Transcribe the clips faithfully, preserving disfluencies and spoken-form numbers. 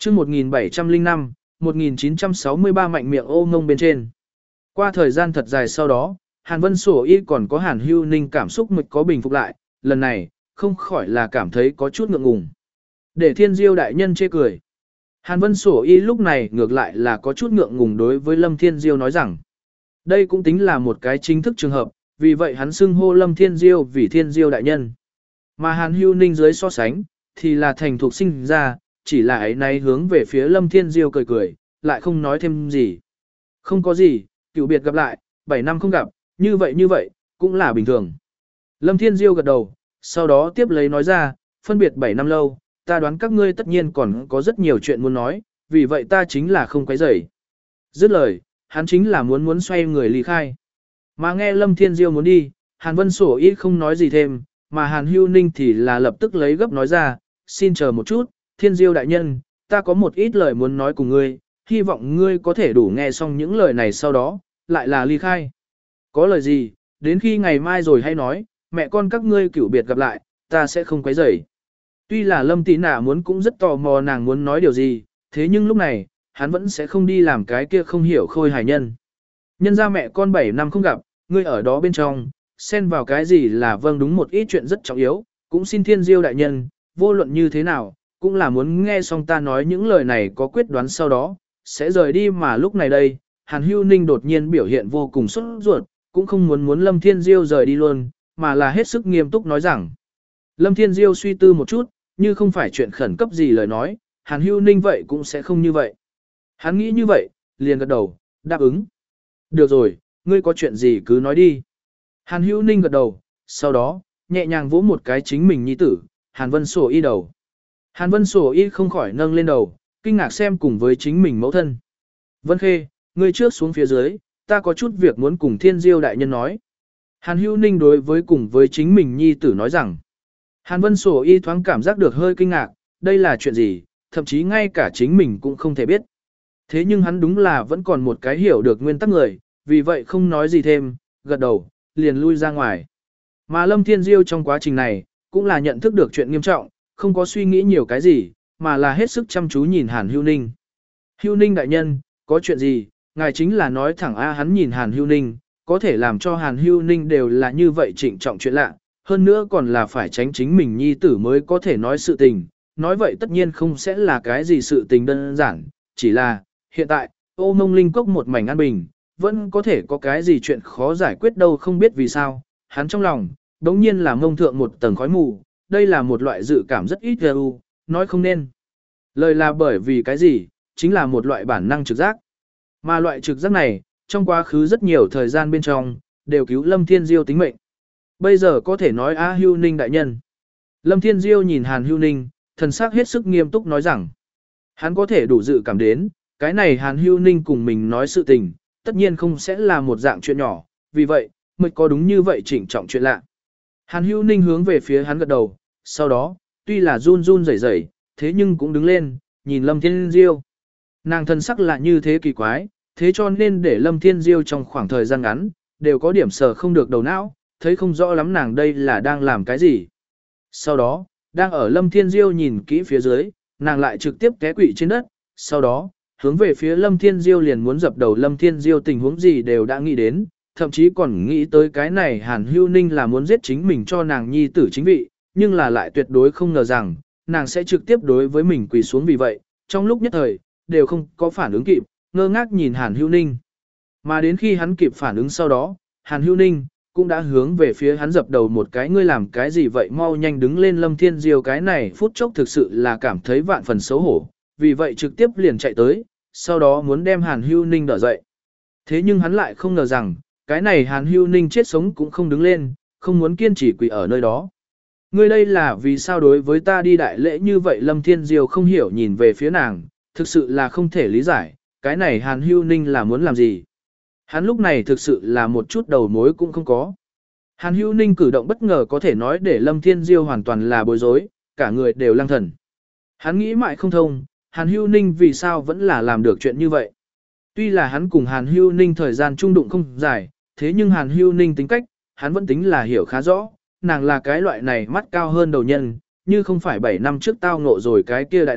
chương một nghìn bảy trăm lẻ năm, một nghìn chín trăm sáu mươi ba mạnh miệng ô ngông bên trên. Qua thời gian thật dài sau đó, Hàn Vân Sổ Y còn có Hàn Hưu Ninh cảm xúc mịch có bình phục lại, lần này, không khỏi là cảm thấy có chút ngượng ngùng. Để Thiên Diêu đại nhân chê cười. Hàn Vân Sổ Y lúc này ngược lại là có chút ngượng ngùng đối với Lâm Thiên Diêu nói rằng, đây cũng tính là một cái chính thức trường hợp, vì vậy hắn xưng hô Lâm Thiên Diêu vì Thiên Diêu đại nhân. Mà Hàn Hưu Ninh dưới so sánh, thì là thành thuộc sinh ra, chỉ là ấy nay hướng về phía Lâm Thiên Diêu cười cười, lại không nói thêm gì. Không có gì, cựu biệt gặp lại, bảy năm không gặp, như vậy như vậy, cũng là bình thường. Lâm Thiên Diêu gật đầu, sau đó tiếp lấy nói ra, phân biệt bảy năm lâu, ta đoán các ngươi tất nhiên còn có rất nhiều chuyện muốn nói, vì vậy ta chính là không quấy rầy. Dứt lời, hắn chính là muốn muốn xoay người ly khai. Mà nghe Lâm Thiên Diêu muốn đi, Hàn Vân Sổ Y không nói gì thêm, mà Hàn Hưu Ninh thì là lập tức lấy gấp nói ra, xin chờ một chút, Thiên Diêu đại nhân, ta có một ít lời muốn nói cùng ngươi, hy vọng ngươi có thể đủ nghe xong những lời này sau đó, lại là ly khai. Có lời gì, đến khi ngày mai rồi hay nói, mẹ con các ngươi cửu biệt gặp lại, ta sẽ không quấy rầy. Tuy là Lâm Tí Nạ muốn cũng rất tò mò nàng muốn nói điều gì, thế nhưng lúc này, hắn vẫn sẽ không đi làm cái kia không hiểu khôi hài nhân. Nhân ra mẹ con bảy năm không gặp, ngươi ở đó bên trong, xen vào cái gì là vâng đúng một ít chuyện rất trọng yếu, cũng xin Thiên Diêu đại nhân, vô luận như thế nào, cũng là muốn nghe xong ta nói những lời này có quyết đoán sau đó, sẽ rời đi mà lúc này đây, Hàn Hưu Ninh đột nhiên biểu hiện vô cùng sốt ruột, cũng không muốn muốn Lâm Thiên Diêu rời đi luôn, mà là hết sức nghiêm túc nói rằng. Lâm Thiên Diêu suy tư một chút, như không phải chuyện khẩn cấp gì lời nói, Hàn Hưu Ninh vậy cũng sẽ không như vậy. Hắn nghĩ như vậy, liền gật đầu, đáp ứng. Được rồi, ngươi có chuyện gì cứ nói đi. Hàn Hưu Ninh gật đầu, sau đó, nhẹ nhàng vỗ một cái chính mình nhi tử, Hàn Vân Sổ Y đầu. Hàn Vân Sổ Y không khỏi nâng lên đầu, kinh ngạc xem cùng với chính mình mẫu thân. Vân Khê, ngươi trước xuống phía dưới, ta có chút việc muốn cùng Thiên Diêu đại nhân nói. Hàn Hưu Ninh đối với cùng với chính mình nhi tử nói rằng. Hàn Vân Sổ Y thoáng cảm giác được hơi kinh ngạc, đây là chuyện gì, thậm chí ngay cả chính mình cũng không thể biết. Thế nhưng hắn đúng là vẫn còn một cái hiểu được nguyên tắc người, vì vậy không nói gì thêm, gật đầu, liền lui ra ngoài. Mà Lâm Thiên Diêu trong quá trình này, cũng là nhận thức được chuyện nghiêm trọng, không có suy nghĩ nhiều cái gì, mà là hết sức chăm chú nhìn Hàn Hưu Ninh. Hưu Ninh đại nhân, có chuyện gì, ngài chính là nói thẳng a hắn nhìn Hàn Hưu Ninh, có thể làm cho Hàn Hưu Ninh đều là như vậy trịnh trọng chuyện lạ, hơn nữa còn là phải tránh chính mình nhi tử mới có thể nói sự tình, nói vậy tất nhiên không sẽ là cái gì sự tình đơn giản, chỉ là, hiện tại, ô mông linh cốc một mảnh an bình, vẫn có thể có cái gì chuyện khó giải quyết đâu không biết vì sao, hắn trong lòng, đống nhiên là mông thượng một tầng khói mù, đây là một loại dự cảm rất ít gu, nói không nên. Lời là bởi vì cái gì, chính là một loại bản năng trực giác. Mà loại trực giác này, trong quá khứ rất nhiều thời gian bên trong, đều cứu Lâm Thiên Diêu tính mệnh. Bây giờ có thể nói A Hưu Ninh đại nhân. Lâm Thiên Diêu nhìn Hàn Hưu Ninh, thần sắc hết sức nghiêm túc nói rằng, hắn có thể đủ dự cảm đến, cái này Hàn Hưu Ninh cùng mình nói sự tình, tất nhiên không sẽ là một dạng chuyện nhỏ, vì vậy, mới có đúng như vậy chỉnh trọng chuyện lạ. Hàn Hưu Ninh hướng về phía hắn gật đầu, sau đó, tuy là run run rẩy rẩy, thế nhưng cũng đứng lên, nhìn Lâm Thiên Diêu. Nàng thân sắc là như thế kỳ quái, thế cho nên để Lâm Thiên Diêu trong khoảng thời gian ngắn, đều có điểm sờ không được đầu não, thấy không rõ lắm nàng đây là đang làm cái gì. Sau đó, đang ở Lâm Thiên Diêu nhìn kỹ phía dưới, nàng lại trực tiếp té quỵ trên đất, sau đó, hướng về phía Lâm Thiên Diêu liền muốn dập đầu Lâm Thiên Diêu tình huống gì đều đã nghĩ đến, thậm chí còn nghĩ tới cái này Hàn Hưu Ninh là muốn giết chính mình cho nàng nhi tử chính vị, nhưng là lại tuyệt đối không ngờ rằng, nàng sẽ trực tiếp đối với mình quỳ xuống vì vậy, trong lúc nhất thời, đều không có phản ứng kịp, ngơ ngác nhìn Hàn Hưu Ninh. Mà đến khi hắn kịp phản ứng sau đó, Hàn Hưu Ninh cũng đã hướng về phía hắn dập đầu một cái ngươi làm cái gì vậy mau nhanh đứng lên Lâm Thiên Diêu cái này phút chốc thực sự là cảm thấy vạn phần xấu hổ, vì vậy trực tiếp liền chạy tới, sau đó muốn đem Hàn Hưu Ninh đỡ dậy. Thế nhưng hắn lại không ngờ rằng, cái này Hàn Hưu Ninh chết sống cũng không đứng lên, không muốn kiên trì quỳ ở nơi đó. Ngươi đây là vì sao đối với ta đi đại lễ như vậy Lâm Thiên Diêu không hiểu nhìn về phía nàng, thực sự là không thể lý giải, cái này Hàn Hưu Ninh là muốn làm gì. Hắn lúc này thực sự là một chút đầu mối cũng không có. Hàn Hưu Ninh cử động bất ngờ có thể nói để Lâm Thiên Diêu hoàn toàn là bối rối, cả người đều lăng thần. Hắn nghĩ mãi không thông, Hàn Hưu Ninh vì sao vẫn là làm được chuyện như vậy. Tuy là hắn cùng Hàn Hưu Ninh thời gian trung đụng không dài, thế nhưng Hàn Hưu Ninh tính cách, hắn vẫn tính là hiểu khá rõ, nàng là cái loại này mắt cao hơn đầu nhân, như không phải bảy năm trước tao ngộ rồi cái kia đại nạn,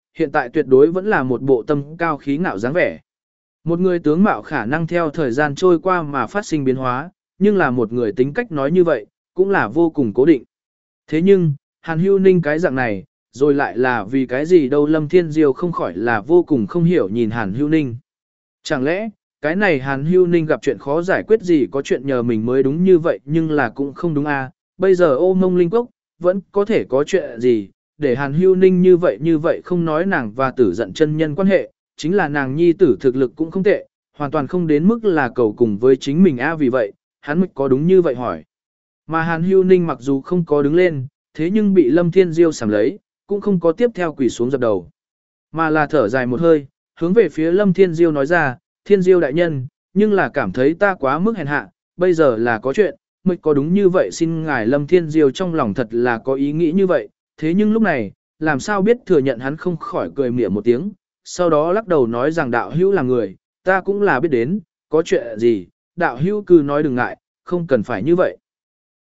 hiện tại tuyệt đối vẫn là một bộ tâm cao khí ngạo dáng vẻ. Một người tướng mạo khả năng theo thời gian trôi qua mà phát sinh biến hóa, nhưng là một người tính cách nói như vậy, cũng là vô cùng cố định. Thế nhưng, Hàn Hưu Ninh cái dạng này, rồi lại là vì cái gì đâu Lâm Thiên Diêu không khỏi là vô cùng không hiểu nhìn Hàn Hưu Ninh. Chẳng lẽ, cái này Hàn Hưu Ninh gặp chuyện khó giải quyết gì có chuyện nhờ mình mới đúng như vậy nhưng là cũng không đúng à, bây giờ ô mông linh cốc, vẫn có thể có chuyện gì, để Hàn Hưu Ninh như vậy như vậy không nói nàng và tử giận chân nhân quan hệ, chính là nàng nhi tử thực lực cũng không tệ, hoàn toàn không đến mức là cầu cùng với chính mình a vì vậy, hắn mới có đúng như vậy hỏi. Mà Hàn Hưu Ninh mặc dù không có đứng lên, thế nhưng bị Lâm Thiên Diêu sảm lấy, cũng không có tiếp theo quỳ xuống dập đầu, mà là thở dài một hơi, hướng về phía Lâm Thiên Diêu nói ra, Thiên Diêu đại nhân, nhưng là cảm thấy ta quá mức hèn hạ, bây giờ là có chuyện, mới có đúng như vậy xin ngài Lâm Thiên Diêu trong lòng thật là có ý nghĩ như vậy, thế nhưng lúc này, làm sao biết thừa nhận hắn không khỏi cười mỉa một tiếng, sau đó lắc đầu nói rằng đạo hữu là người, ta cũng là biết đến, có chuyện gì, đạo hữu cứ nói đừng ngại, không cần phải như vậy.